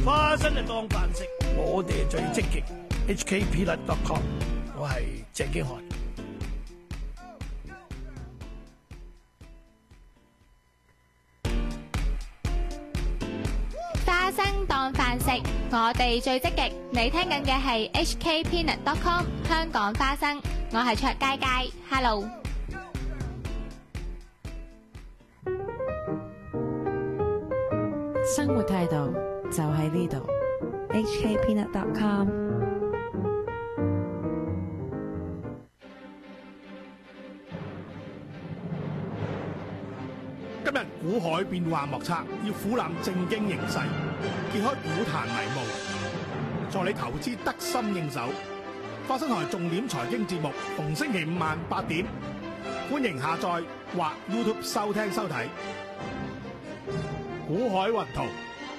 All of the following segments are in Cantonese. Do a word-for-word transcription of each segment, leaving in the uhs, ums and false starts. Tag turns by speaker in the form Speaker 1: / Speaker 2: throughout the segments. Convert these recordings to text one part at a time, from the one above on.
Speaker 1: 花生就當飯食，我哋最積極。H K Peanut dot com， 我係鄭經翰。
Speaker 2: 花生當飯食，我哋最積極。你聽緊嘅係 H K Peanut dot com 香港花生，我係卓佳佳 ，Hello。
Speaker 3: 生活態度就喺呢度
Speaker 4: H K Peanut dot com。
Speaker 1: 今日股海變幻莫測，要俯覽正經形勢，揭開股壇迷霧，助你投資得心應手。花生台重點財經節目，逢星期五晚八點，歡迎下載或 YouTube 收聽收睇。股海雲圖。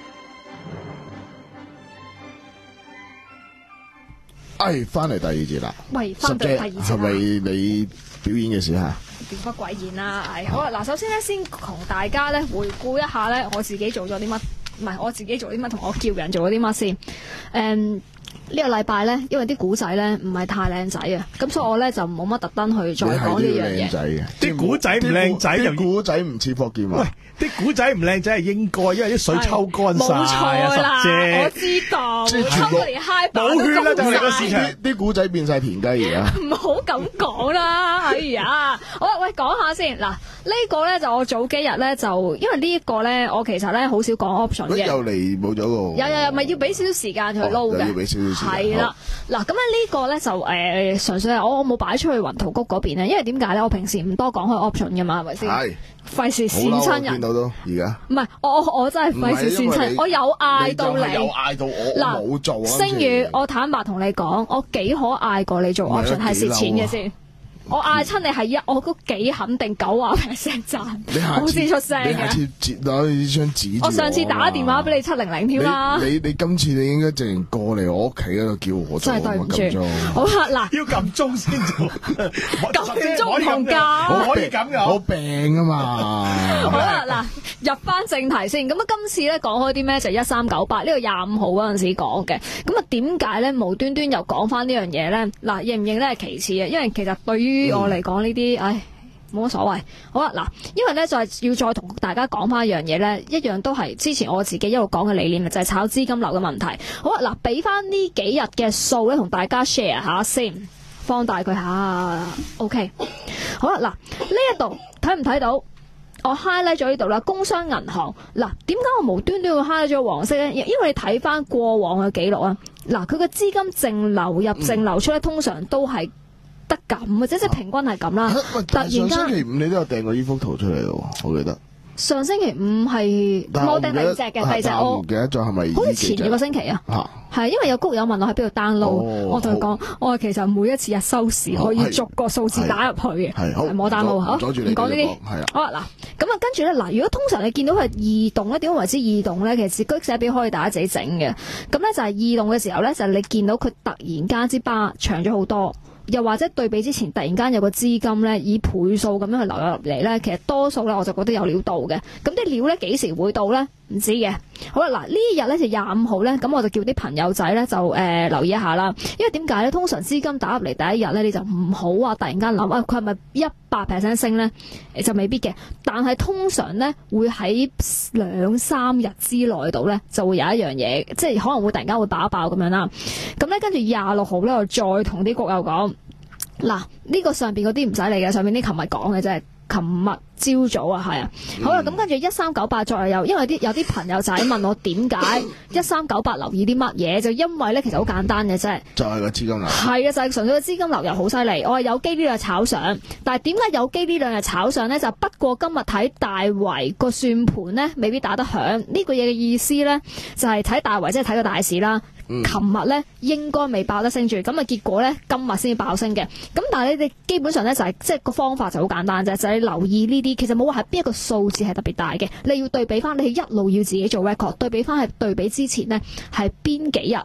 Speaker 5: 哎，翻嚟第二節啦。
Speaker 6: 喂，翻到第二節啦。
Speaker 5: 係咪你表演嘅時候？
Speaker 6: 點不鬼演啦！係好啦，嗱，首先咧，先同大家咧回顧一下咧，我自己做咗啲乜，唔係我自己做啲乜，同我叫人做咗啲乜先。誒、嗯。呢個禮拜咧，因為啲古仔咧唔係太靚仔啊，咁所以我咧就冇乜特登去再講呢樣嘢。
Speaker 1: 啲古仔唔靚仔，
Speaker 5: 啲古仔唔似霍建華。
Speaker 1: 喂，啲古仔唔靚仔係應該，因為啲水抽乾晒
Speaker 6: 冇錯啦，我知道，抽到連嗨爆都乾晒。
Speaker 5: 就係個市場，啲古仔變晒田雞而家。
Speaker 6: 唔好咁講啦，哎呀，好啦，喂，講下先嗱，呢個咧就我早幾日咧就，因為呢一個咧我其實咧好少講 option 嘅。
Speaker 5: 又嚟冇咗個。
Speaker 6: 有有有，咪要俾少少時間去撈嘅。
Speaker 5: 要俾少少時間。
Speaker 6: 係啦，嗱咁咧呢個咧就誒純粹係我我冇擺出去雲圖谷嗰邊咧，因為點解咧？我平時唔多講開 option 噶嘛，係咪先？係。費事跣親人。見到都而家。唔係，我我真係費事跣親，我有嗌到你。
Speaker 5: 有嗌到我，
Speaker 6: 嗱，
Speaker 5: 我冇做啊。
Speaker 6: 星宇，我坦白同你講，我幾可嗌過你做 option 係蝕錢嘅先。我嗌親你係一，我都幾肯定九啊 percent 賺，好先出聲嘅。
Speaker 5: 你下次接攞呢張紙。
Speaker 6: 我上次打電話俾你七零零添啦。
Speaker 5: 你你今次你應該直情過嚟我屋企嗰度叫我做。
Speaker 6: 真係對唔住。好啦，嗱，
Speaker 1: 要撳鐘先做。
Speaker 6: 撳鐘同價。
Speaker 1: 我可以咁嘅。
Speaker 5: 我病啊嘛。
Speaker 6: 好啦，嗱，入翻正題先。咁啊，今次咧講開啲咩就一三九八呢個廿五號嗰陣時講嘅。咁啊，點解咧無端端又講翻呢樣嘢咧？嗱，認唔認咧係其次嘅，因為其實對於於我嚟講呢啲，唉，冇乜所謂。好啦，嗱，因為咧就係要再同大家講翻一樣嘢咧，一樣都係之前我自己一路講嘅理念，就係炒資金流嘅問題。好啦，嗱，俾翻呢幾日嘅數咧，同大家 share 下先，放大佢下 ，OK。好啦，嗱，呢一度睇唔睇到？我 highlight 咗呢度啦，工商銀行。嗱，點解我無端端要 highlight 咗黃色咧？因為你睇翻過往嘅記錄啊，嗱，佢嘅資金淨流入、淨流出咧，通常都係得咁或者即係平均係咁啦。突然間，
Speaker 5: 上星期五你都有訂過呢幅圖出嚟咯，我記得。
Speaker 6: 上星期五係冇訂第二隻嘅，第二隻我
Speaker 5: 唔記得咗係咪？
Speaker 6: 好似前一個星期啊，係因為有谷友問我喺邊度 download，我同佢講，我其實每一次日收市可以逐個數字打入去嘅，係冇 download。好，唔講呢啲。好啦，嗱，咁啊，跟住咧，嗱，如果通常你見到佢異動咧，點樣為之異動咧？其實居寫表可以大家自己整嘅。咁咧就係異動嘅時候咧，就係你見到佢突然間之巴長咗好多。又或者對比之前突然間有個資金咧以倍數咁樣去流入入嚟咧，其實多數咧我就覺得有料到嘅。咁啲料咧幾時會到咧？唔知嘅。好啦，嗱呢日咧就廿五號咧，咁我就叫啲朋友仔咧就誒、呃、留意一下啦。因為點解咧？通常資金打入嚟第一日咧，你就唔好話突然間諗啊，佢係咪一百 percent 升咧？就未必嘅。但係通常咧會喺兩三日之內度咧就會有一樣嘢，即係可能會突然間會爆一爆咁樣啦。咁咧跟住廿六號咧，我再同啲谷友講。嗱，呢個上邊嗰啲唔使理嘅，上邊啲琴日講嘅啫，琴日朝早啊，係啊，好啦，咁跟住一三九八再有，因為啲有啲朋友仔問我點解一三九八留意啲乜嘢，就因為咧其實好簡單嘅啫，
Speaker 5: 就係個資金流，
Speaker 6: 係啊，就係純粹個資金流入好犀利，我係有機呢兩日炒上，但係點解有機呢兩日炒上咧？就不過今日睇大圍個算盤咧，未必打得響，呢個嘢嘅意思咧就係睇大圍，即係睇個大市啦。琴日咧應該未爆得升住，咁啊結果咧今日先爆升嘅。咁但係你哋基本上咧就係即係個方法就好簡單啫，就係、是、留意呢啲，其實冇話係邊一個數字係特別大嘅，你要對比翻，你係一路要自己做 record， 對比翻係對比之前呢係邊幾日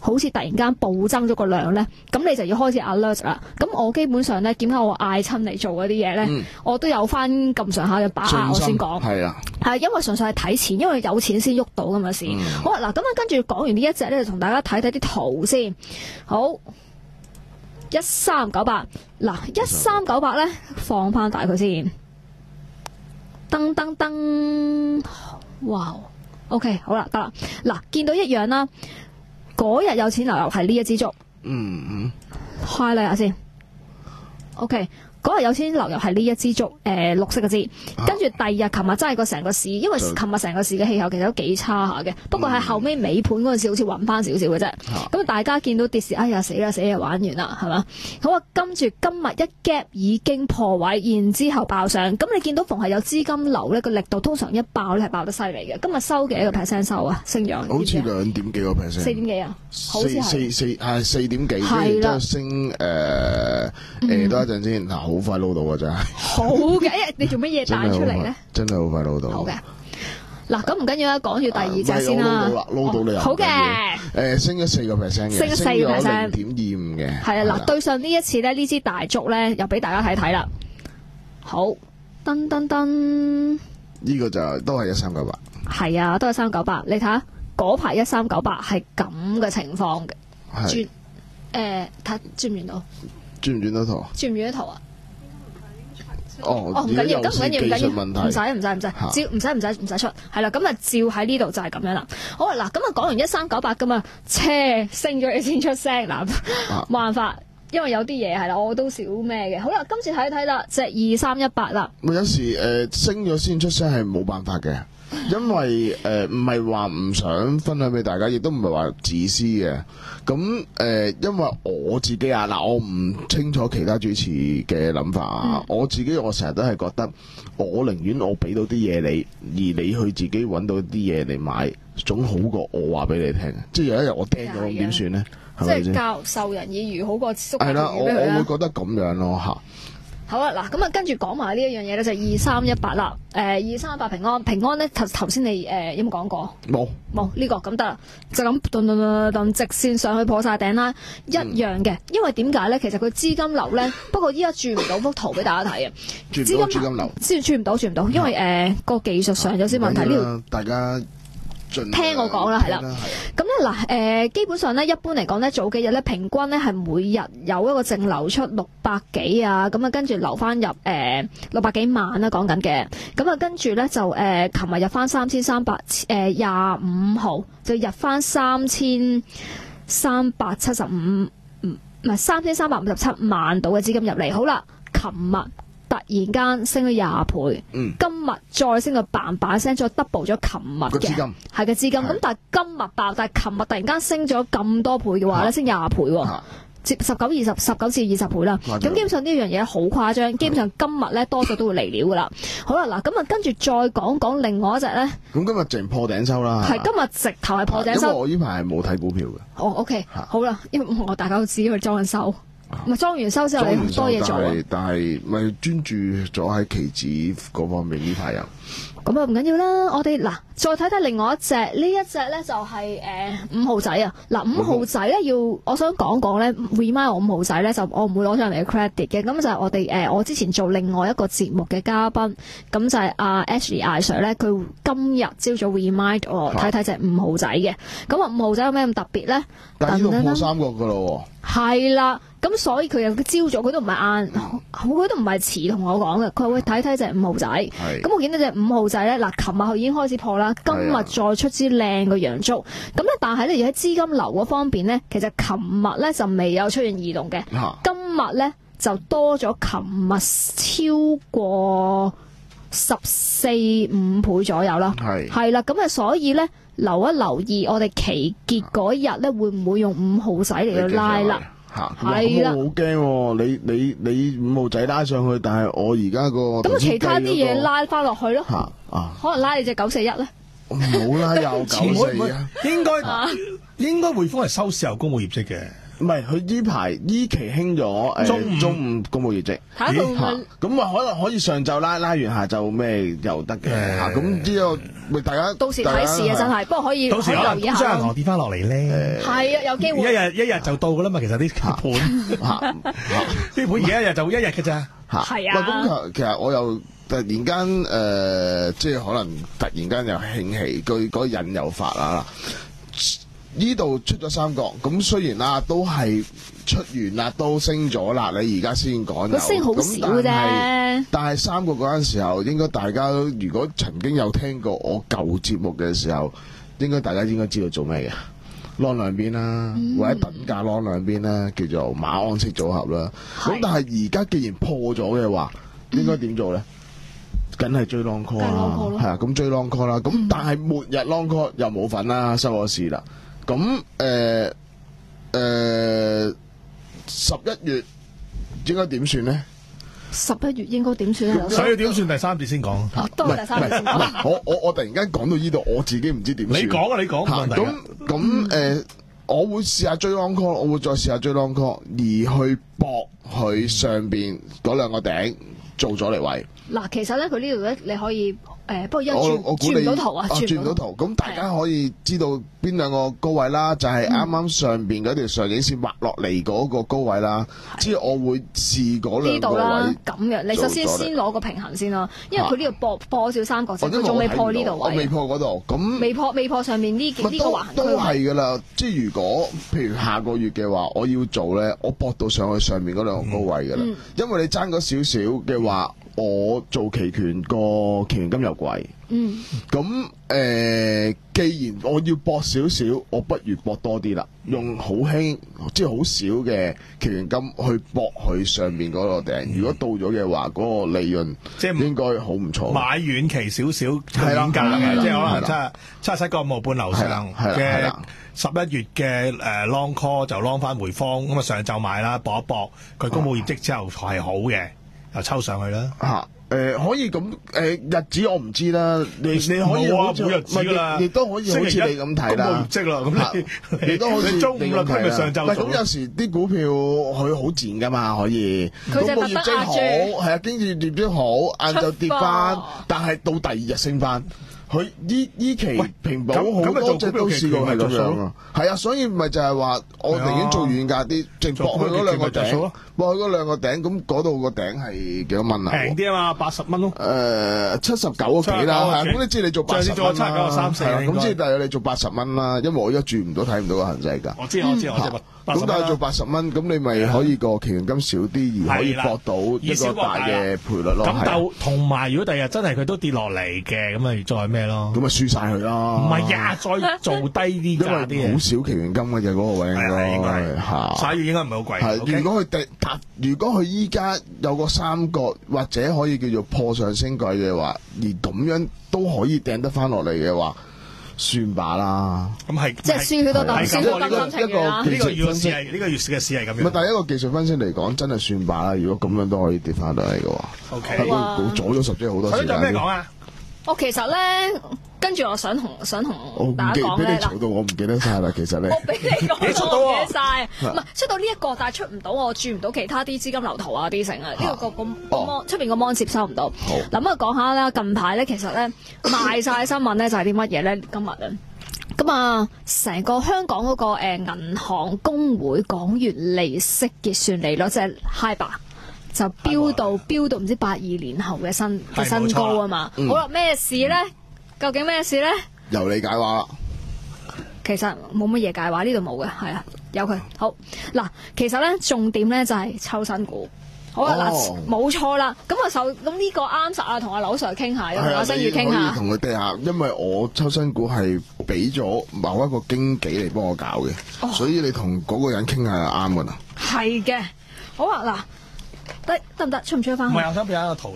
Speaker 6: 好似突然間暴增咗個量咧，咁你就要開始 alert 啦。咁我基本上咧，點解我嗌親嚟做嗰啲嘢咧，嗯、我都有翻咁上下嘅把握，我先講。係啊，係因為純粹係睇錢，因為有錢先喐到噶嘛事。嗯、好嗱，咁啊跟住講完呢一隻咧，就同大家睇睇啲圖先。好，一三九八嗱，一三九八咧放翻大佢先。噔噔噔，哇 ！OK， 好啦，得啦。嗱，見到一樣啦。嗰日有錢流入係呢一支竹，嗯嗯，開嚟下先 ，OK。嗰日有錢流入係呢一支竹，誒、呃、綠色嘅支，跟住第二日琴日真係個成個市，因為琴日成個市嘅氣候其實都幾差下嘅，不過喺後尾尾盤嗰陣時好似穩翻少少嘅啫。咁、嗯、大家見到跌市，哎呀死啦死啦，玩完啦係嘛？好啊，跟住今日一 gap 已經破位，然之後爆上。咁你見到逢係有資金流呢個力度通常一爆咧係爆得犀利嘅。今日收幾多個 percent 收啊？升咗
Speaker 5: 好似兩點幾個 percent， 四點幾啊？好似係四四係四點幾，係啦，升誒誒多一陣先嗱。好快撈到啊！真係
Speaker 6: 好嘅，你做乜嘢彈出嚟咧？
Speaker 5: 真係好快撈到。
Speaker 6: 好嘅，嗱咁唔緊要啦，講住第二隻先啦。
Speaker 5: 撈到啦，撈到你又
Speaker 6: 好嘅。
Speaker 5: 誒，升咗四個 percent 嘅，
Speaker 6: 升咗四個 percent，
Speaker 5: 零點二五嘅。
Speaker 6: 係啊，嗱，對上呢一次咧，呢支大竹咧，又俾大家睇睇啦。好，噔噔噔，
Speaker 5: 呢個就都係一三九八。
Speaker 6: 係啊，都係三九八。你睇下嗰排一三九八係咁嘅情況嘅。轉誒，睇轉唔轉到？轉唔
Speaker 5: 轉到圖？
Speaker 6: 轉唔轉到圖啊？
Speaker 5: 哦，
Speaker 6: 哦唔緊要，咁唔緊要，唔緊要，唔使唔使唔使，照唔使唔使唔使出，係啦，咁啊照喺呢度就係咁樣啦。好啦，嗱，咁啊講完一三九八噶嘛，車升咗你先出聲，嗱，冇辦法，因為有啲嘢係啦，我都少咩嘅。好啦，今次睇睇啦，隻二三一八啦。
Speaker 5: 有時誒、呃、升咗先出聲係冇辦法嘅。因為誒唔係話唔想分享俾大家，亦都唔係話自私嘅。咁誒、呃，因為我自己啊，嗱，我唔清楚其他主持嘅諗法啊。嗯、我自己我成日都係覺得，我寧願我俾到啲嘢你，而你去自己揾到啲嘢嚟買，總好過我話俾你聽。即係有一日我聽咗咁點算呢？
Speaker 6: 即係教授人以漁好過縮魚俾佢啦。係啦，我我會
Speaker 5: 覺得咁樣咯嚇。
Speaker 6: 好啊，嗱，咁啊，跟住講埋呢一樣嘢咧，就二三一八啦。誒，二三一八平安，平安咧頭頭先你誒、呃、有冇講過？冇冇呢個咁得啦，就咁頓頓頓頓直線上去破晒頂啦，一樣嘅。嗯、因為點解咧？其實佢資金流咧，不過依家轉唔到幅圖俾大家睇啊。
Speaker 5: 轉唔到資金流，
Speaker 6: 先轉唔到，轉唔到，因為誒個、呃、技術上有啲問題。呢度、啊、
Speaker 5: 大家。
Speaker 6: 聽我講啦，係啦，咁咧嗱，誒，基本上咧，一般嚟講咧，早幾日咧，平均咧係每日有一個淨流出六百幾啊，咁啊，跟住流翻入誒六百幾萬啦，講緊嘅，咁啊，跟住咧就誒，琴日入翻三千三百誒廿五號就入翻三千三百七十五，唔係三千三百五十七萬度嘅資金入嚟，好啦，琴日。突然間升咗廿倍，嗯、今日再升到嘭嘭聲，再 double 咗琴日嘅資金，係嘅資金。咁但係今日爆，但係琴日突然間升咗咁多倍嘅話咧，啊、升廿倍喎，接十九二十十九至二十倍啦。咁基本上呢樣嘢好誇張，基本上今日咧多數都會嚟料噶啦。好啦，嗱咁啊，跟住再講講另外一隻咧。咁
Speaker 5: 今日淨破頂收啦，
Speaker 6: 係今日直頭係破頂收。
Speaker 5: 因為我呢排係冇睇股票嘅。
Speaker 6: 哦 OK，好啦，因為我大家都知佢裝緊收。咪裝完收之後，你好多嘢做啊！
Speaker 5: 但係咪專注咗喺期指嗰方面呢排啊？
Speaker 6: 咁啊唔緊要啦，我哋嗱再睇睇另外一隻，呢一隻咧就係誒五號仔啊！嗱五號仔咧要，我想講講咧 remind 我五號仔咧就我唔會攞上嚟嘅 credit 嘅，咁就係我哋誒、呃、我之前做另外一個節目嘅嘉賓，咁就係阿 Ashley 艾 Sir 咧，佢今日朝早 remind 我睇睇隻五號仔嘅，咁啊五號仔有咩咁特別咧？
Speaker 5: 但係呢度破三個噶咯喎。
Speaker 6: 係啦。咁所以佢又朝早佢都唔係晏，佢都唔係遲同我講嘅，佢會睇睇隻五號仔。咁是我見到隻五號仔咧，嗱，琴日佢已經開始破啦，今日再出支靚嘅陽燭。咁咧，但係咧，而喺資金流嗰方面咧，其實琴日咧就未有出現異動嘅，啊、今日咧就多咗，琴日超過十四五倍左右啦。係係啦，咁啊，所以咧留一留意，我哋期結嗰日咧會唔會用五號仔嚟到拉啦？
Speaker 5: 吓，係啦，好驚！你你你五號仔拉上去，但係我而家個
Speaker 6: 咁啊，其他啲嘢拉翻落去咯。
Speaker 5: 吓啊，
Speaker 6: 可能拉你隻九四一咧。
Speaker 5: 唔好啦，又九四一。
Speaker 1: 應該應該匯豐係收市後公布業績嘅，
Speaker 5: 唔係佢呢排依期興咗誒中午公務業績，
Speaker 6: 睇到
Speaker 5: 咁啊可能可以上晝拉拉完下晝咩又得嘅嚇，咁呢個咪大家
Speaker 6: 到時睇市啊真係，不過可以
Speaker 1: 到時可能
Speaker 6: 留意下。
Speaker 1: 工商銀行跌翻落嚟咧，
Speaker 6: 係啊有機會。
Speaker 1: 一日一日就到噶啦嘛，其實啲盤啲盤而家一日就一日嘅咋
Speaker 5: 嚇。
Speaker 6: 係啊。
Speaker 5: 咁其實我又突然間誒，即係可能突然間又興起，佢嗰個引誘法啦。呢度出咗三角，咁雖然啦都係出完啦，都升咗啦，你而家先講有，
Speaker 6: 升好少啫。
Speaker 5: 但係三角嗰陣時候，應該大家如果曾經有聽過我舊節目嘅時候，應該大家應該知道做咩嘅，攞兩邊啦，嗯、或者等價攞兩邊啦，叫做馬鞍式組合啦。咁但係而家既然破咗嘅話，應該點做咧？梗係追 long call 啦，係啊，咁追 long call 啦。咁、嗯、但係末日 long call 又冇份啦，收咗市啦。咁誒誒十一月應該點算咧？
Speaker 6: 十一月應該點算咧？
Speaker 1: 所以點算第三節先講。
Speaker 6: 哦，都係第三節先講。
Speaker 5: 我我我突然間講到呢度，我自己唔知點算。
Speaker 1: 你講啊，你講。
Speaker 5: 咁咁誒，我會試下追 long call，我會再試下追 long call，而去搏佢上邊嗰兩個頂做咗嚟位。嗱，
Speaker 6: 其實咧，佢呢度咧，你可以。誒，不過一轉
Speaker 5: 我
Speaker 6: 轉唔到圖啊，
Speaker 5: 轉唔到圖，咁大家可以知道邊兩個高位啦，就係啱啱上邊嗰條上影線畫落嚟嗰個高位啦。之後我會試嗰兩個位。呢度啦，咁嘅，你首先先攞個平衡先啦，因為佢呢度破破少三角線，佢仲未破呢度位。我未破嗰度，咁
Speaker 6: 未破未破上面呢呢個橫區。
Speaker 5: 都係㗎啦，即係如果譬如下個月嘅話，我要做咧，我搏到上去上面嗰兩個高位㗎啦，因為你爭嗰少少嘅話。我做期權個期權金又貴，嗯，咁誒、呃，既然我要搏少少，我不如搏多啲啦，用好輕，即係好少嘅期權金去搏佢上面嗰個頂。嗯、如果到咗嘅話，嗰、那個利潤即係應該好唔錯。買
Speaker 1: 遠期少少遠價嘅，即係可能七七十七個五毫半樓上嘅十一月嘅誒 long call 就 long 翻匯豐，咁啊上晝買啦，搏一搏佢公佈業績之後係好嘅。又抽上去啦嚇，誒、
Speaker 5: 呃、可以咁誒、呃、日子我唔知啦，你你可以好似
Speaker 1: 冇日子啦，
Speaker 5: 亦都可以好似你咁睇啦，
Speaker 1: 公佈業績啦，咁你
Speaker 5: 你都好似
Speaker 1: 中午啦，今日上晝
Speaker 5: 咁有時啲股票佢好賤噶嘛，可以公佈業績好，係啊，經濟業績好，晏晝跌翻，但係到第二日升翻。佢呢呢期平保好多隻都試過係咁樣啊，係啊，所以咪就係話我寧願做遠價啲，直搏佢嗰兩個頂，搏佢嗰兩個頂，咁嗰度個頂係幾多蚊啊？
Speaker 1: 平啲啊嘛，八十蚊咯。
Speaker 5: 誒，七十九個幾啦，係咁你知你做八十蚊啦，咁即係大約你做八十蚊啦，因為我而家住唔到睇唔到個痕跡㗎。
Speaker 1: 我知我知我知。
Speaker 5: 咁但係做八十蚊，咁你咪可以個期權金少啲，而可以搏到一個大嘅賠率咯。
Speaker 1: 咁就同埋，如果第日真係佢都跌落嚟嘅，咁咪再咩咯？
Speaker 5: 咁咪輸晒佢咯。
Speaker 1: 唔係呀，再做低啲價啲
Speaker 5: 好少期權金嘅就嗰個位應該嚇。
Speaker 1: 所以應該唔係好貴。
Speaker 5: 係，如果佢跌達，如果佢依家有個三角或者可以叫做破上升軌嘅話，而咁樣都可以掟得翻落嚟嘅話。算罷啦，
Speaker 1: 咁係
Speaker 6: 即係輸佢都當輸佢咁心情啦。
Speaker 5: 呢個技術分析
Speaker 1: 係呢個月嘅市係咁樣。
Speaker 5: 唔係，但係一個技術分析嚟講，真係算罷啦。如果咁樣都可以跌翻落嚟嘅話
Speaker 1: ，OK，
Speaker 5: 係早咗十即係好多時間。
Speaker 1: 仲有咩講啊？
Speaker 6: 我其實咧，跟住我想同想同大家講咧，
Speaker 5: 嗱，到我唔記得晒啦。其實咧，
Speaker 6: 我俾你講，你出到我唔記得晒，唔係出到呢一個，但係出唔到，我轉唔到其他啲資金流圖啊啲成啊，呢個個個 mon 出邊個 mon 接收唔到。好，嗱咁啊講下啦，近排咧其實咧賣晒新聞咧就係啲乜嘢咧？今日啊。咁啊，成個香港嗰個誒銀行公會港元利息結算利率即係 HIBOR 就飆到飆到唔知八二年後嘅新嘅新高啊嘛。好啦，咩事咧？究竟咩事咧？
Speaker 5: 由你解話啦。
Speaker 6: 其實冇乜嘢解話，呢度冇嘅，係啊，有佢好嗱。其實咧重點咧就係抽新股。好啊，嗱，冇錯啦。咁啊，首咁呢個啱實啊，同阿劉 Sir 傾下，同阿星宇傾下。
Speaker 5: 同佢哋下，因為我抽新股係俾咗某一個經紀嚟幫我搞嘅，哦、所以你同嗰個人傾下係啱噶啦。
Speaker 6: 係嘅，好啊，嗱，得得唔得？出唔出翻？
Speaker 1: 唔係，我想俾一個圖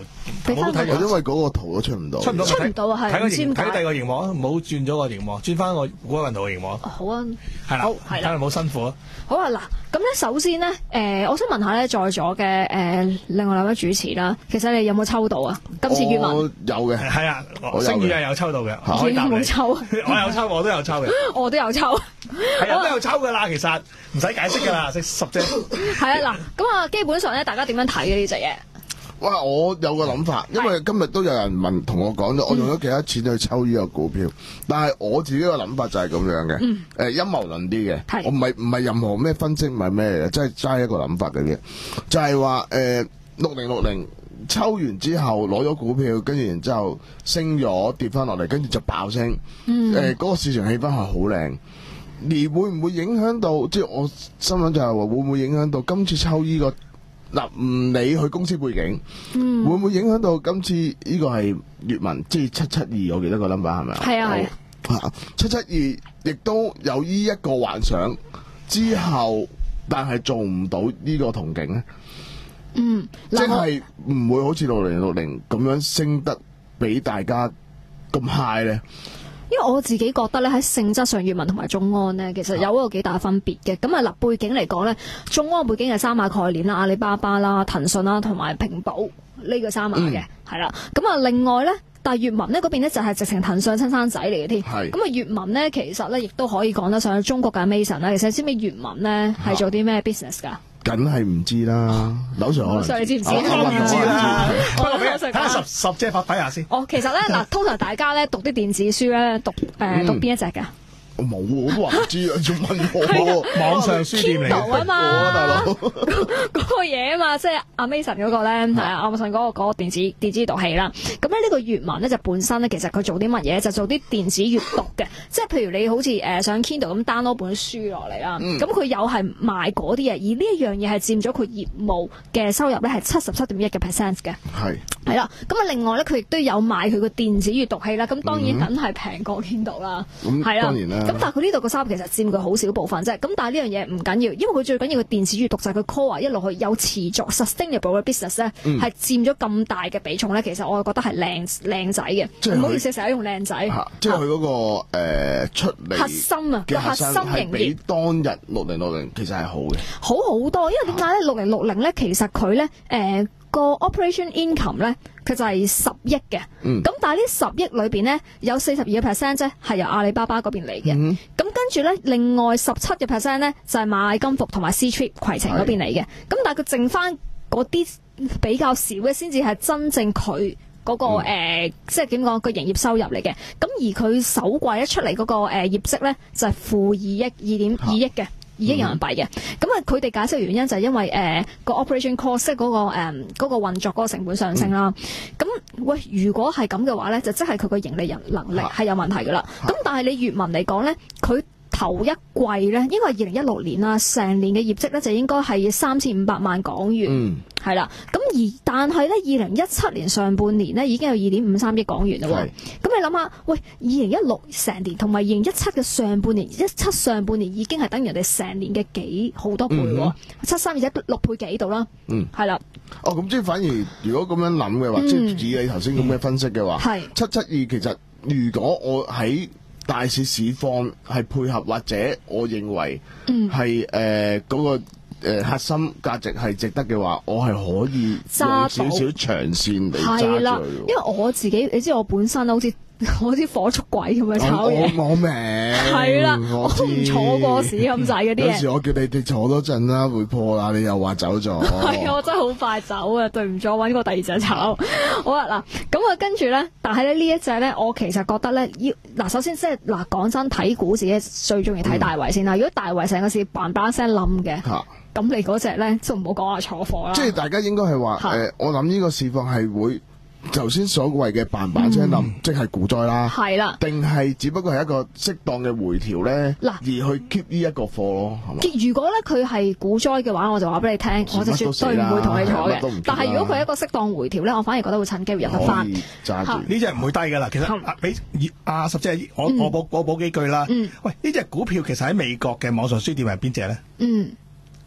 Speaker 6: 我都睇
Speaker 5: 因為嗰個圖都出唔到，
Speaker 6: 出唔到，出唔到啊！係
Speaker 7: 睇個熒睇第二個熒幕，唔好轉咗個熒幕，轉翻個古海運圖嘅熒幕。
Speaker 6: 好啊，
Speaker 7: 係啦，係啦，冇辛苦啊。
Speaker 6: 好啊，嗱，咁咧首先咧，誒，我想問下咧，在座嘅誒另外兩位主持啦，其實你有冇抽到啊？今次粵文
Speaker 5: 有嘅，
Speaker 7: 係啊，星宇係有抽到嘅，
Speaker 6: 我有冇抽？
Speaker 7: 我有抽，我都有抽嘅，
Speaker 6: 我都有抽，
Speaker 7: 係啊，都有抽噶啦，其實唔使解釋噶啦，食十隻。
Speaker 6: 係啊，嗱，咁啊，基本上咧，大家點樣睇嘅呢隻嘢？
Speaker 5: 哇！我有個諗法，因為今日都有人問同我講咗，我用咗幾多錢去抽呢個股票，嗯、但係我自己個諗法就係咁樣嘅，誒、嗯呃、陰謀論啲嘅，我唔係唔係任何咩分析，唔係咩嘅，即係齋一個諗法嘅啫，就係話誒六零六零抽完之後攞咗股票，跟住然之後升咗跌翻落嚟，跟住就爆升，誒嗰、嗯呃嗰個市場氣氛係好靚。而會唔會影響到？即係我心諗就係話，會唔會影響到今次抽呢、這個？嗱，唔理佢公司背景，嗯、會唔會影響到今次呢個係粵文，即係七七二？我記得個 number 係咪啊？
Speaker 6: 係啊係
Speaker 5: 啊，七七二亦都有呢一個幻想之後，但係做唔到呢個憧憬咧。
Speaker 6: 嗯，
Speaker 5: 即係唔會好似六零六零咁樣升得俾大家咁 high 咧。
Speaker 6: 因為我自己覺得咧，喺性質上，粵文同埋眾安呢，其實有一個幾大分別嘅。咁啊，嗱，背景嚟講咧，眾安背景係三馬概念啦，阿里巴巴啦、騰訊啦同埋平保呢個三馬嘅，係啦、嗯。咁啊，另外咧，但係粵文呢嗰邊咧就係直情騰訊親生仔嚟嘅添。係。咁啊，粵文咧其實咧亦都可以講得上中國嘅 Amazon 啦。其實知唔知粵文咧係做啲咩 business 㗎？梗
Speaker 5: 係唔知啦，樓上可能。
Speaker 6: 所以你知唔知？
Speaker 7: 我唔知啦。不過俾
Speaker 6: 我
Speaker 7: 睇下十十隻發睇下先。
Speaker 6: 哦，其實咧嗱，通常大家咧讀啲電子書咧讀誒讀邊一隻㗎？
Speaker 5: 我冇，我都話唔知啊，仲問我？
Speaker 7: 網上書店嚟
Speaker 6: 嘅。啊嘛，
Speaker 5: 大佬。
Speaker 6: 嗰個嘢啊嘛，即係 Amazon 嗰個咧，係啊，Amazon 嗰個嗰個電子電子讀器啦。咁咧呢個粵文咧就本身咧，其實佢做啲乜嘢？就做啲電子閱讀嘅，即係譬如你好似誒上 Kindle 咁 download 本書落嚟啦。咁佢有係賣嗰啲嘢，而呢一樣嘢係佔咗佢業務嘅收入咧係七十七點一嘅 percent 嘅。係。係啦，咁啊另外咧佢亦都有賣佢個電子閱讀器啦。咁當然梗係平過 Kindle 啦。咁當然啦。咁但係佢呢度個收入其實佔佢好少部分啫。咁但係呢樣嘢唔緊要，因為佢最緊要嘅電子閱讀就係佢 core 一路去有持續 sustainable 嘅 business 咧，係佔咗咁大嘅比重咧。其實我覺得係靚靚仔嘅，唔好意思成日用靚仔。
Speaker 5: 即係佢嗰個誒出嚟
Speaker 6: 核心啊，個核心營業
Speaker 5: 比當日六零六零其實係好嘅，
Speaker 6: 好好多。因為點解咧？六零六零咧，其實佢咧誒個 operation income 咧，佢就係十億嘅。咁、嗯、但係呢十億裏邊咧，有四十二個 percent 啫，係由阿里巴巴嗰邊嚟嘅。咁、嗯、跟住咧，另外十七個 percent 咧就係螞蟻金服同埋 Ctrip 攜程嗰邊嚟嘅。咁但係佢剩翻嗰啲比較少嘅，先至係真正佢嗰、那個誒、嗯呃，即係點講個營業收入嚟嘅。咁而佢首季一出嚟嗰、那個誒、呃、業績咧，就係負二億二點二億嘅。二億人民幣嘅，咁啊佢哋解釋原因就係因為誒、呃、個 operation cost 即係嗰個誒嗰、呃那個運作嗰個成本上升啦。咁、嗯、喂，如果係咁嘅話咧，就即係佢個盈利人能力係有問題噶啦。咁、啊、但係你粵文嚟講咧，佢頭一季咧，應該係二零一六年啦，成年嘅業績咧就應該係三千五百萬港元，係啦、嗯。咁而但係咧，二零一七年上半年咧已經有二點五三億港元啦。咁你諗下，喂，二零一六成年同埋二零一七嘅上半年，一七上半年已經係等於人哋成年嘅幾好多倍喎，七三而且六倍幾度啦。嗯，係啦。
Speaker 5: 哦，咁即係反而如果咁樣諗嘅話，嗯、即係以你頭先咁嘅分析嘅話，係七七二其實如果我喺大市市況係配合，或者我認為係誒嗰個、呃、核心價值係值得嘅話，我係可以用少少長線嚟揸住佢。係啦，因為
Speaker 6: 我自己你知我本身好似我啲火速鬼咁樣炒嘢，
Speaker 5: 我我明
Speaker 6: 係啦，我都唔坐過市咁滯嗰啲嘢。
Speaker 5: 有時我叫你哋坐多陣啦，會破啦，你又話走咗。
Speaker 6: 係啊，我真係好快走啊！對唔住，我揾個第二隻炒。好啦，嗱咁啊，跟住咧，但係咧呢一隻咧，我其實覺得咧要嗱，首先即係嗱，講真睇股自己最中意睇大圍先啦。嗯、如果大圍成個市嘭嘭聲冧嘅，咁、啊、你嗰隻咧都唔好講話坐貨啦。即係
Speaker 5: 大家應該係話誒，我諗呢個市況係會。頭先所謂嘅嘭嘭聲冧，即係股災啦，係啦，定係只不過係一個適當嘅回調咧，嗱，而去 keep 呢一個貨咯，係嘛？如
Speaker 6: 果咧佢係股災嘅話，我就話俾你聽，我就絕對唔會同你坐嘅。但係如果佢係一個適當回調咧，我反而覺得會趁機會入得翻。
Speaker 5: 揸住
Speaker 7: 呢隻唔會低噶啦。其實俾阿十姐，我我補我補幾句啦。喂，呢隻股票其實喺美國嘅網上書店係邊隻咧？嗯，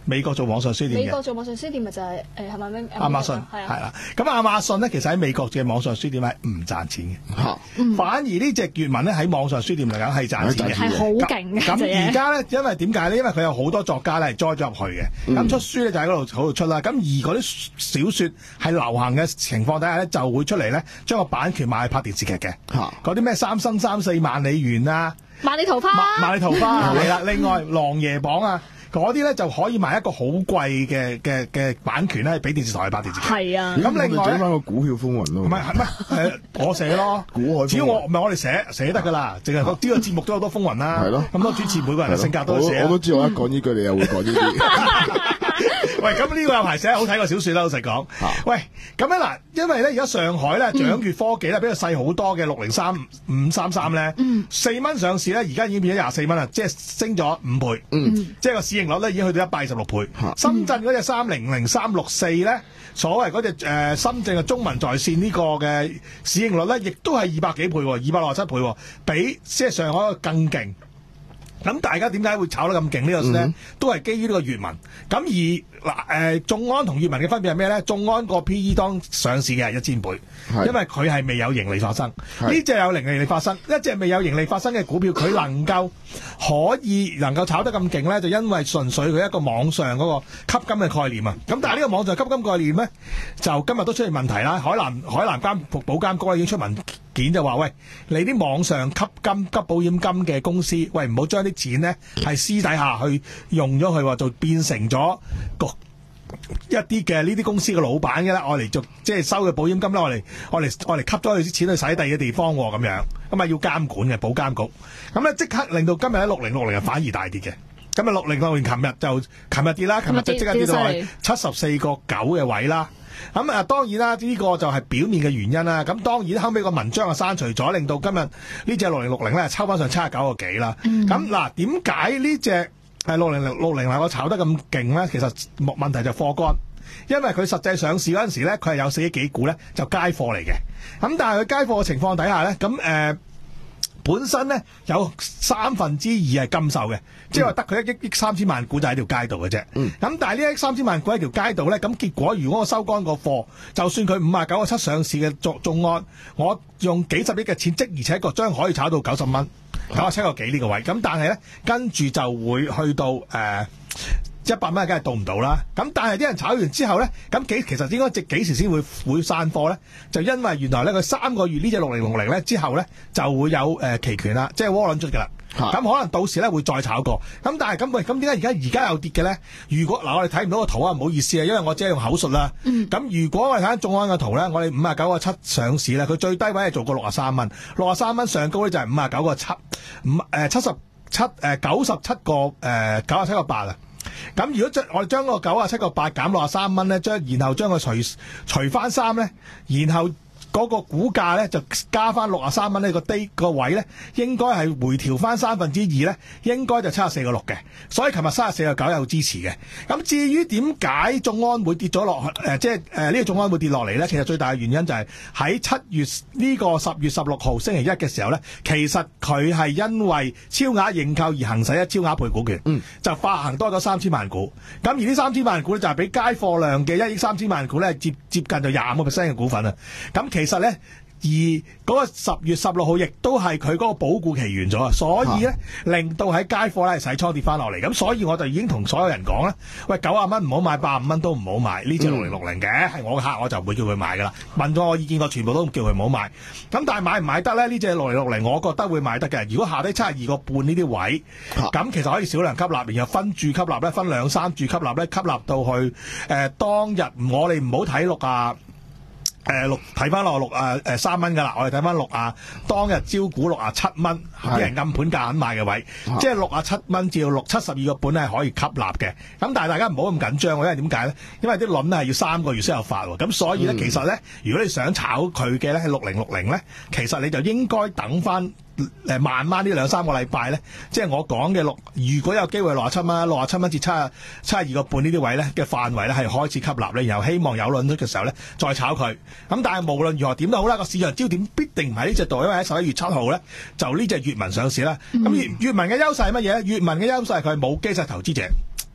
Speaker 1: 美國做網上書店嘅。
Speaker 6: 美國做網上書店咪就係誒係咪咩？
Speaker 1: 亞馬遜係啦，咁亞馬遜咧其實喺美國嘅網上書店係唔賺錢嘅，嚇、嗯，反而呢隻閱文咧喺網上書店嚟講係賺錢嘅，
Speaker 6: 係好勁嘅。
Speaker 1: 咁而家咧，因為點解咧？因為佢有好多作家咧係栽咗入去嘅，咁、嗯、出書咧就喺嗰度度出啦。咁而嗰啲小説係流行嘅情況底下咧，就會出嚟咧將個版權賣去拍電視劇嘅，嚇，嗰啲咩三生三世萬里緣啊，
Speaker 6: 萬里桃花，
Speaker 1: 萬里桃花係啦，另外琅琊榜啊。嗰啲咧就可以賣一個好貴嘅嘅嘅版權咧，俾電視台去拍電視劇。係
Speaker 6: 啊，
Speaker 5: 咁另外整翻個股票風雲咯。
Speaker 1: 唔係係咩？誒，我寫咯，股海。只要我唔係我哋寫寫得㗎啦，淨係呢個節目都有好多風雲啦。係咯，咁多主持每個人嘅性格都寫。
Speaker 5: 我都知我一講呢句，你又會講呢啲。
Speaker 1: 喂，咁呢個有排寫好睇過小説啦，老實講。喂，咁咧嗱，因為咧而家上海咧掌閱科技咧比較細好多嘅六零三五三三咧，四蚊上市咧，而家已經變咗廿四蚊啦，即係升咗五倍。嗯，即係個市盈率咧已經去到一百二十六倍。深圳嗰隻三零零三六四咧，所謂嗰隻誒深圳嘅中文在線呢個嘅市盈率咧，亦都係二百幾倍，二百六十七倍，比即係上海更勁。咁大家點解會炒得咁勁呢個咧？嗯、都係基於呢個閱文。咁而嗱誒，眾安同閱文嘅分別係咩咧？眾安個 P E 當上市嘅係一千倍，因為佢係未有盈利發生。呢隻有盈利發生，一隻未有盈利發生嘅股票，佢能夠可以能夠炒得咁勁咧，就因為純粹佢一個網上嗰個吸金嘅概念啊。咁但係呢個網上吸金概念咧，就今日都出現問題啦。海南海南監保監局已經出文件就話：喂，你啲網上吸金吸保險金嘅公司，喂唔好將啲錢咧係私底下去用咗佢，就變成咗個一啲嘅呢啲公司嘅老闆嘅啦，我嚟做即係收嘅保險金啦，我嚟我嚟我嚟吸咗佢啲錢去使第二嘅地方咁樣，咁啊要監管嘅保監局，咁咧即刻令到今日喺六零六零反而大跌嘅，咁啊六零六零琴日就琴日跌啦，琴日就即刻跌到去七十四個九嘅位啦。咁啊，當然啦，呢、這個就係表面嘅原因啦。咁當然後尾個文章啊刪除咗，令到今日呢隻六零六零咧抽翻上七十九個幾啦。咁嗱、嗯，點解呢隻係六零六零能夠炒得咁勁咧？其實問題就貨乾，因為佢實際上市嗰陣時咧，佢係有四億幾股咧就街貨嚟嘅。咁但係佢街貨嘅情況底下咧，咁誒。呃本身咧有三分之二係禁售嘅，即係話得佢一億億三千萬股就喺條街度嘅啫。咁、嗯、但係呢一億三千萬股喺條街度咧，咁結果如果我收乾個貨，就算佢五啊九個七上市嘅眾眾安，我用幾十億嘅錢，即而且確將可以炒到九十蚊，九十七個幾呢個位。咁但係咧跟住就會去到誒。呃一百蚊梗係到唔到啦，咁但係啲人炒完之後咧，咁幾其實應該值幾時先會會散貨咧？就因為原來咧佢三個月呢隻六零六零咧之後咧就會有誒、呃、期權啦，即係窩輪出㗎啦。咁、啊、可能到時咧會再炒過。咁但係咁喂，咁點解而家而家又跌嘅咧？如果嗱我哋睇唔到個圖啊，唔好意思啊，因為我只係用口述啦。咁、嗯、如果我哋睇下眾安嘅圖咧，我哋五啊九個七上市咧，佢最低位係做過六啊三蚊，六啊三蚊上高咧就係五啊九個七，五誒七十七誒九十七個誒九啊七個八啊。咁如果將我哋將個九啊七個八減六啊三蚊咧，將然後將佢除除翻三咧，然後嗰個股價咧就加翻六啊三蚊呢個低個位咧，應該係回調翻三分之二咧，應該就七十四個六嘅。所以琴日三十四個九有支持嘅。咁至於點解眾安會跌咗落去？誒，即係誒呢個眾安會跌落嚟咧？其實最大嘅原因就係喺七月呢個十月十六號星期一嘅時候咧，其實佢係因為超額認購而行使一超額配股權，嗯，就發行多咗三千萬股。咁而呢三千萬股咧就係比街貨量嘅一億三千萬股咧接接近就廿五個 percent 嘅股份啊。咁其實咧，而嗰個十月十六號亦都係佢嗰個保固期完咗啊，所以咧、啊、令到喺街貨咧洗倉跌翻落嚟，咁所以我就已經同所有人講啦，喂，九啊蚊唔好買，八十五蚊都唔好買，呢隻六零六零嘅係我嘅客，我就唔會叫佢買噶啦。問咗我意見，我全部都叫佢唔好買。咁但係買唔買得咧？呢隻六零六零，我覺得會買得嘅。如果下低七十二個半呢啲位，咁、啊、其實可以少量吸納，然後分注吸納咧，分兩三注吸納咧，吸納到去誒、呃、當日我哋唔好睇六啊。誒六睇翻落六啊誒三蚊噶啦，我哋睇翻六啊當日招股六啊七蚊，啲人暗盤價肯買嘅位，啊、即係六啊七蚊至到六七十二個半咧係可以吸納嘅。咁但係大家唔好咁緊張，因為點解咧？因為啲輪咧係要三個月先有發喎。咁所以咧，嗯、其實咧，如果你想炒佢嘅咧係六零六零咧，其實你就應該等翻。誒慢慢呢兩三個禮拜咧，即係我講嘅六，如果有機會六十七蚊，六十七蚊至七十七十二個半呢啲位咧嘅範圍咧係開始吸納咧，然後希望有輪出嘅時候咧再炒佢。咁但係無論如何點都好啦，個市場焦點必定唔喺呢隻度，因為喺十一月七號咧就呢隻閱文上市啦。咁閱閱文嘅優勢係乜嘢咧？閱文嘅優勢係佢係冇基石投資者。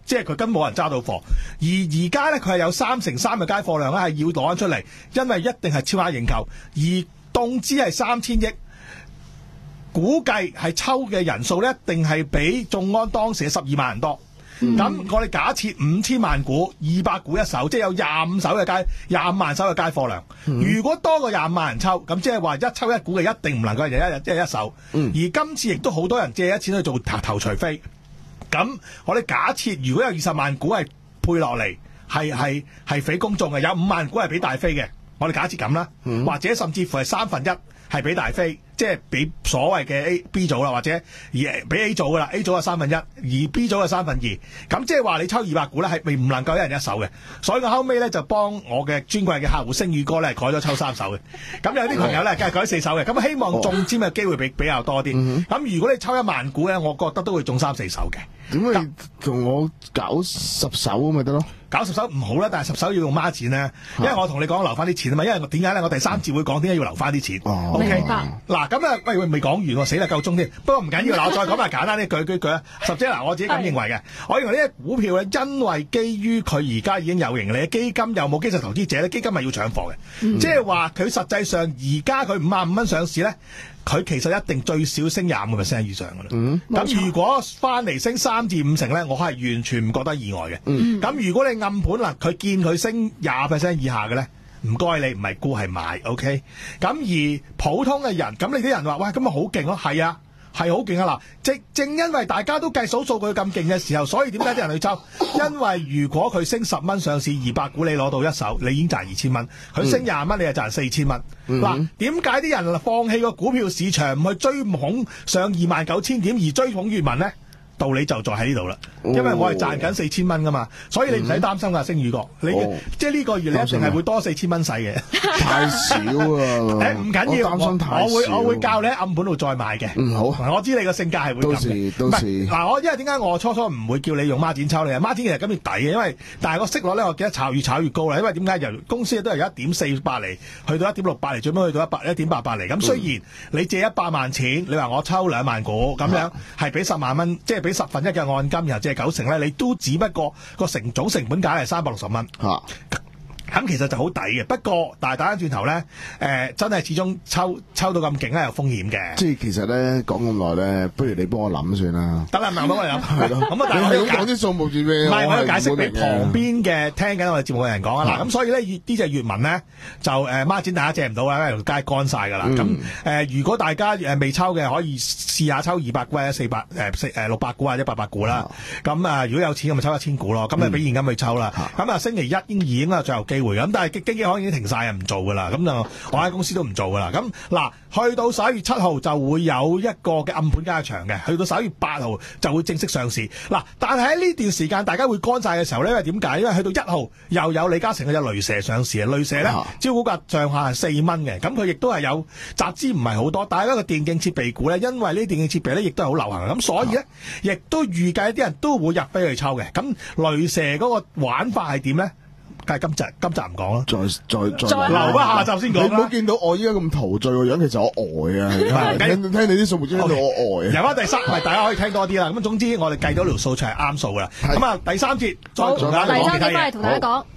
Speaker 7: 即係佢根本冇人揸到貨。而而家咧佢係有三成三嘅街貨量咧係要攞出嚟，因為一定係超額認購，而動資係三千億。估計係抽嘅人數咧，一定係比眾安當時嘅十二萬人多。咁、嗯、我哋假設五千萬股，二百股一手，即係有廿五手嘅街，廿五萬手嘅街貨量。嗯、如果多過廿五萬人抽，咁即係話一抽一股嘅一定唔能夠係一日即係一手。嗯、而今次亦都好多人借一錢去做頭頭除非。咁我哋假設如果有二十萬股係配落嚟，係係係俾公眾嘅，有五萬股係俾大飛嘅。我哋假設咁啦，嗯、或者甚至乎係三分一係俾大飛。即係俾所謂嘅 A、B 組啦，或者而俾 A 組噶啦 ，A 組係三分一，而 B 組係三分二。咁即係話你抽二百股咧，係未唔能夠一人一手嘅。所以我後尾咧就幫我嘅尊貴嘅客戶星宇哥咧改咗抽三手嘅。咁有啲朋友咧梗係改四手嘅。咁希望中籤嘅機會比比較多啲。咁、哦、如果你抽一萬股咧，我覺得都會中三四手嘅。
Speaker 5: 點解同我搞十手咪得咯？
Speaker 7: 搞十手唔好啦，但係十手要用孖展咧，因為我同你講留翻啲錢啊嘛。因為點解咧？我第三節會講點解要留翻啲錢。
Speaker 5: 哦、
Speaker 7: OK，
Speaker 6: 明白。
Speaker 7: 嗱咁啊，喂喂，未講完喎，死啦夠鐘添。不過唔緊要，嗱我再講埋簡單啲句句句啊。十姐嗱，我自己咁認為嘅，我認為呢隻股票咧，因為基於佢而家已經有盈利，基金又冇基石投資者咧，基金係要搶貨嘅，嗯、即係話佢實際上而家佢五萬五蚊上市咧。佢其實一定最少升廿五個 percent 以上㗎啦。咁、嗯、如果翻嚟升三至五成咧，我係完全唔覺得意外嘅。咁、嗯、如果你暗盤啦，佢見佢升廿 percent 以下嘅咧，唔該你唔係沽係買 ，OK？咁而普通嘅人，咁你啲人話，喂，咁咪好勁咯？係啊。係好勁啊！嗱，正正因為大家都計數數據咁勁嘅時候，所以點解啲人去抽？因為如果佢升十蚊上市二百股，你攞到一手，你已經賺二千蚊；佢升廿蚊，你就賺四千蚊。嗱、嗯，點解啲人放棄個股票市場，唔去追捧上二萬九千點，而追捧粵文呢？道理就在喺呢度啦，因為我係賺緊四千蚊噶嘛，所以你唔使擔心噶，星宇哥，你、哦、即係呢個月你一定係會多四千蚊使嘅。
Speaker 5: 太少啊！誒
Speaker 7: 唔緊要，我我會我會教你喺暗盤度再買嘅。
Speaker 5: 嗯，好。
Speaker 7: 我知你個性格係會咁嘅。到時到時嗱，我因為點解我初初唔會叫你用孖展抽你啊？孖展其實今月抵嘅，因為但係個息率咧，我記得炒越炒越高啦。因為點解由公司都係由一點四八厘去到一點六八厘，最尾去到一百一點八八厘。咁雖然你借一百萬錢，你話我抽兩萬股咁樣，係俾十萬蚊，即係俾十分一嘅按金，然後借九成咧，你都只不過個成總成本價係三百六十蚊。啊咁其實就好抵嘅，不過但係打翻轉頭咧，誒、呃、真係始終抽抽到咁勁咧，有風險嘅。
Speaker 5: 即係其實咧講咁耐咧，不如你幫我諗算啦。
Speaker 7: 得啦，唔係幫我諗。係咯。咁啊，但係
Speaker 5: 你係講啲數目字咩？
Speaker 7: 唔係，我要解釋俾旁邊嘅聽緊我哋節目嘅人講啊。嗱，咁所以咧，呢隻粵文咧就誒孖展大家借唔到啦，因為條街乾晒㗎啦。咁誒、嗯呃，如果大家誒未抽嘅，可以試下抽二百股或者四百誒四誒六百股或者八百股啦。咁啊，如果有錢咁咪抽一千股咯。咁咪俾現金去抽啦。咁啊、嗯，星期一應已經有最後機會咁，但係經紀行已經停晒，唔做噶啦。咁就我間公司都唔做噶啦。咁嗱，去到十一月七號就會有一個嘅暗盤加場嘅，去到十一月八號就會正式上市。嗱，但係喺呢段時間大家會乾晒嘅時候咧，因為點解？因為去到一號又有李嘉誠嘅隻雷蛇上市啊。雷蛇咧招股價上限係四蚊嘅，咁佢亦都係有集資唔係好多，但係一個電競設備股咧，因為呢電競設備咧亦都係好流行嘅，咁所以咧亦都預計啲人都會入飛去抽嘅。咁雷蛇嗰個玩法係點咧？但係今集今集唔講啦，再再再留翻下集先講。
Speaker 5: 你唔好見到我依家咁陶醉個樣，其實我呆啊！聽聽你啲數目，聽到我呆啊！
Speaker 7: 由翻第三，咪大家可以聽多啲啦。咁總之我哋計到條數出係啱數噶啦。咁啊，第三節再同大家講其他嘢。第三節翻嚟同大家講。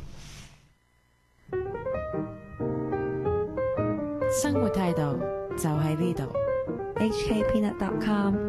Speaker 3: 生活態度就喺呢度。
Speaker 4: H K Peanut dot com